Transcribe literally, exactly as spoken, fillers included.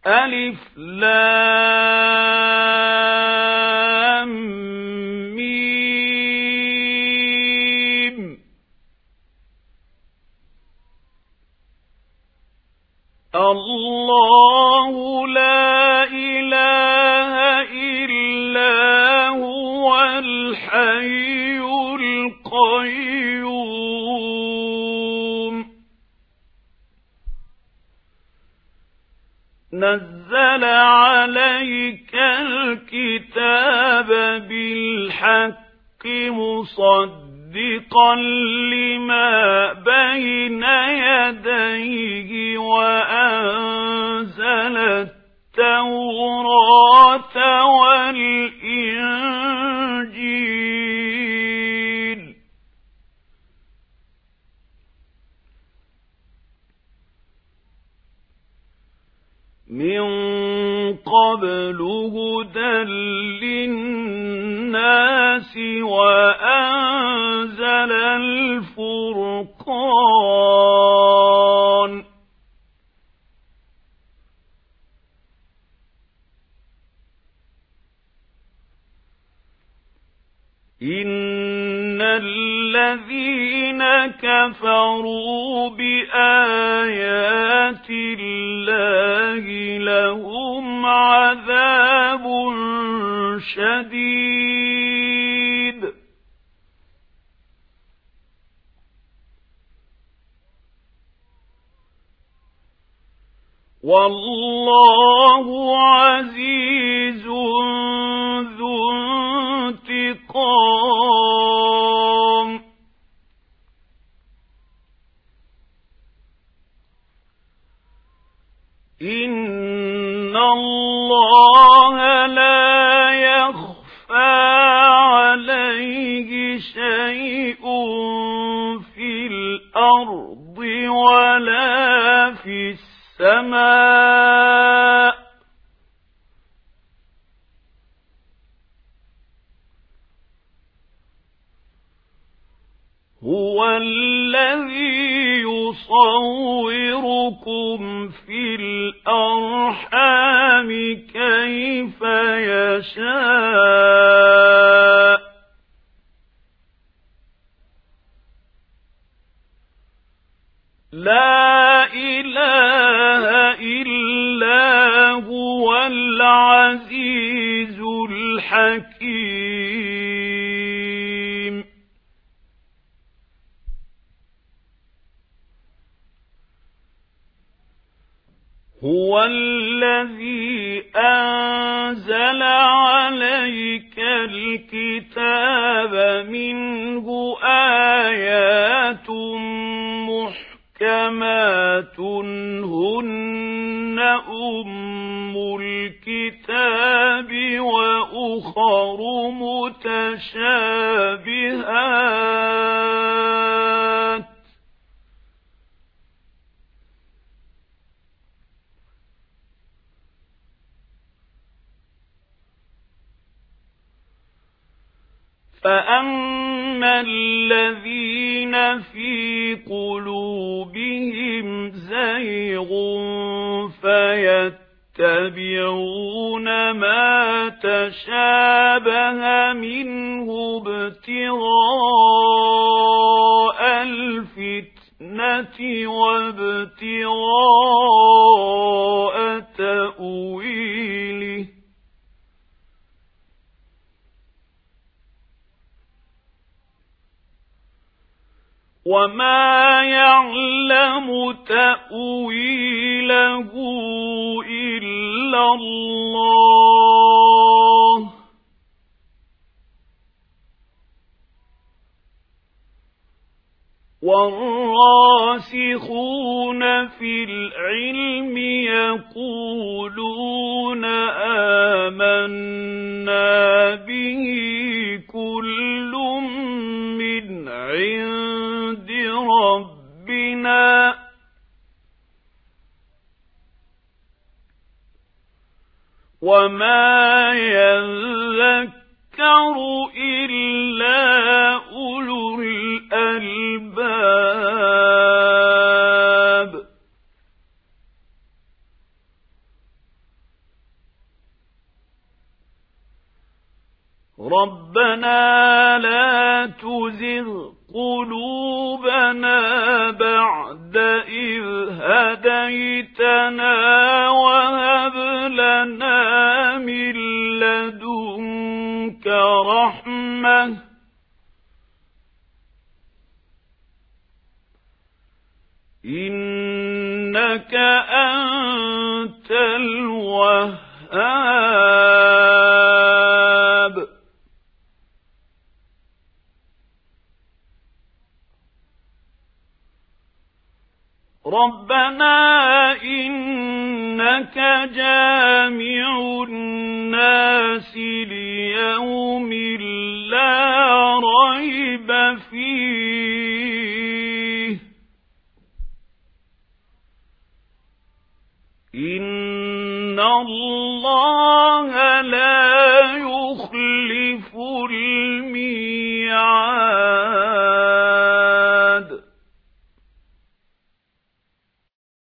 ألف لام ميم. الله لا إله إلا هو الحي القيوم نزل عليك الكتاب بالحق مصدقا لما بين يديه وأنزل التوراة والإنجيل من قبل هدى للناس وأنزل الفرقان إن الذين كفروا بآيات الله لهم عذاب شديد والله عزيز ذو انتقام إن الله لا يخفى عليه شيء في الأرض ولا في السماء هو الذي يصوركم في الأرحام كيف يشاء لا إله إلا هو العزيز الحكيم هو الذي أنزل عليك الكتاب منه آيات محكمات هن أم الكتاب وأخر متشابهات فأما الذين في قلوبهم زيغ فيتبعون ما تشابه منه ابتغاء الفتنة وابتغاء تأويله وما يعلم تأويله إلا الله والراسخون في العلم يقولون آمنا به كل من عند ربنا وما يذكر إلا أولو الألباب ربنا لا تزغ قلوبنا بعد إذ هديتنا وهب لنا من لدنك رحمة إنك أنت الوهاب. ربنا إنك جامع الناس ليوم لا ريب فيه إن الله لا يخلف الميعاد.